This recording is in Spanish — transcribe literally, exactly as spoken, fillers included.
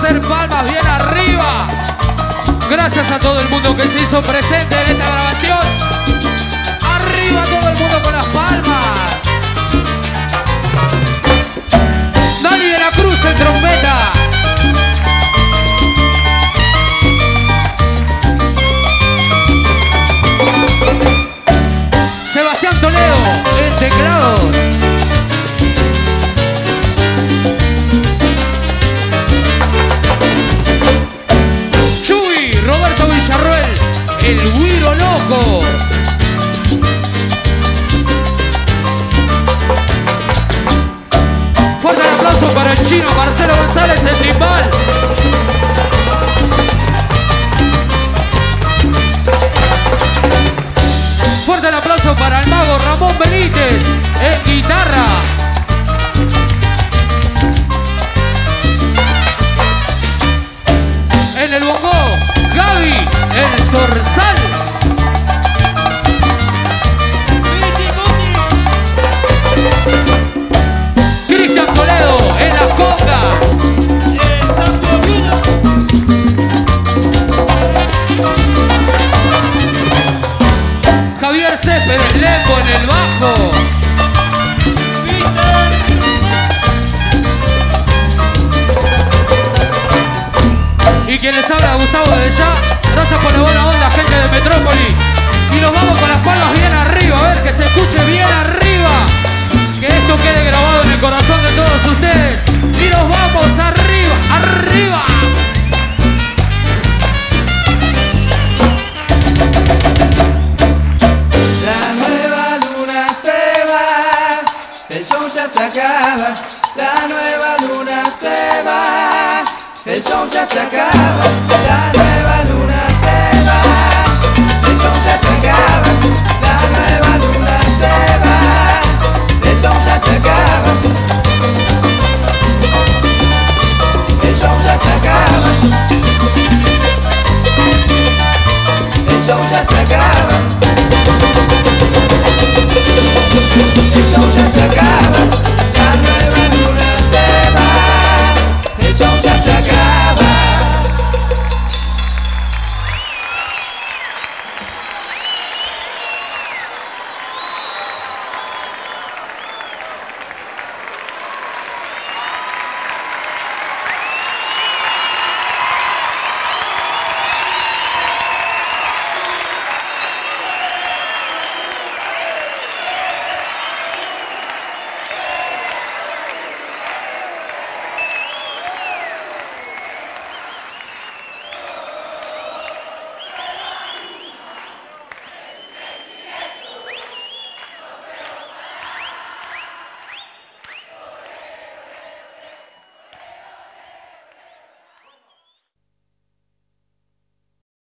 hacer palmas bien arriba. Gracias a todo el mundo que se hizo presente en esta grabación. Arriba todo el mundo con las palmas. Dani de la Cruz en trompeta. Sebastián Toledo en teclados. Chuy, Roberto Villarruel, el güiro loco. Fuerte el aplauso para el chino Marcelo González en timbal. Fuerte el aplauso para el mago Ramón Benítez en guitarra. En el bongo, Gaby, el zorzal. Cristian Toledo en las congas. Javier Céspedes Lembo en el bajo. Y quien les habla, Gustavo de Ya. Gracias por la buena onda, gente de Metrópoli. Y nos vamos con las palmas bien arriba, a ver que se escuche bien arriba. Que esto quede grabado en el corazón de todos ustedes. Y nos vamos arriba, arriba. La nueva luna se va, el show ya se acaba. La nueva luna se va, el show ya se acaba. La nueva luna se va, el show ya se acaba.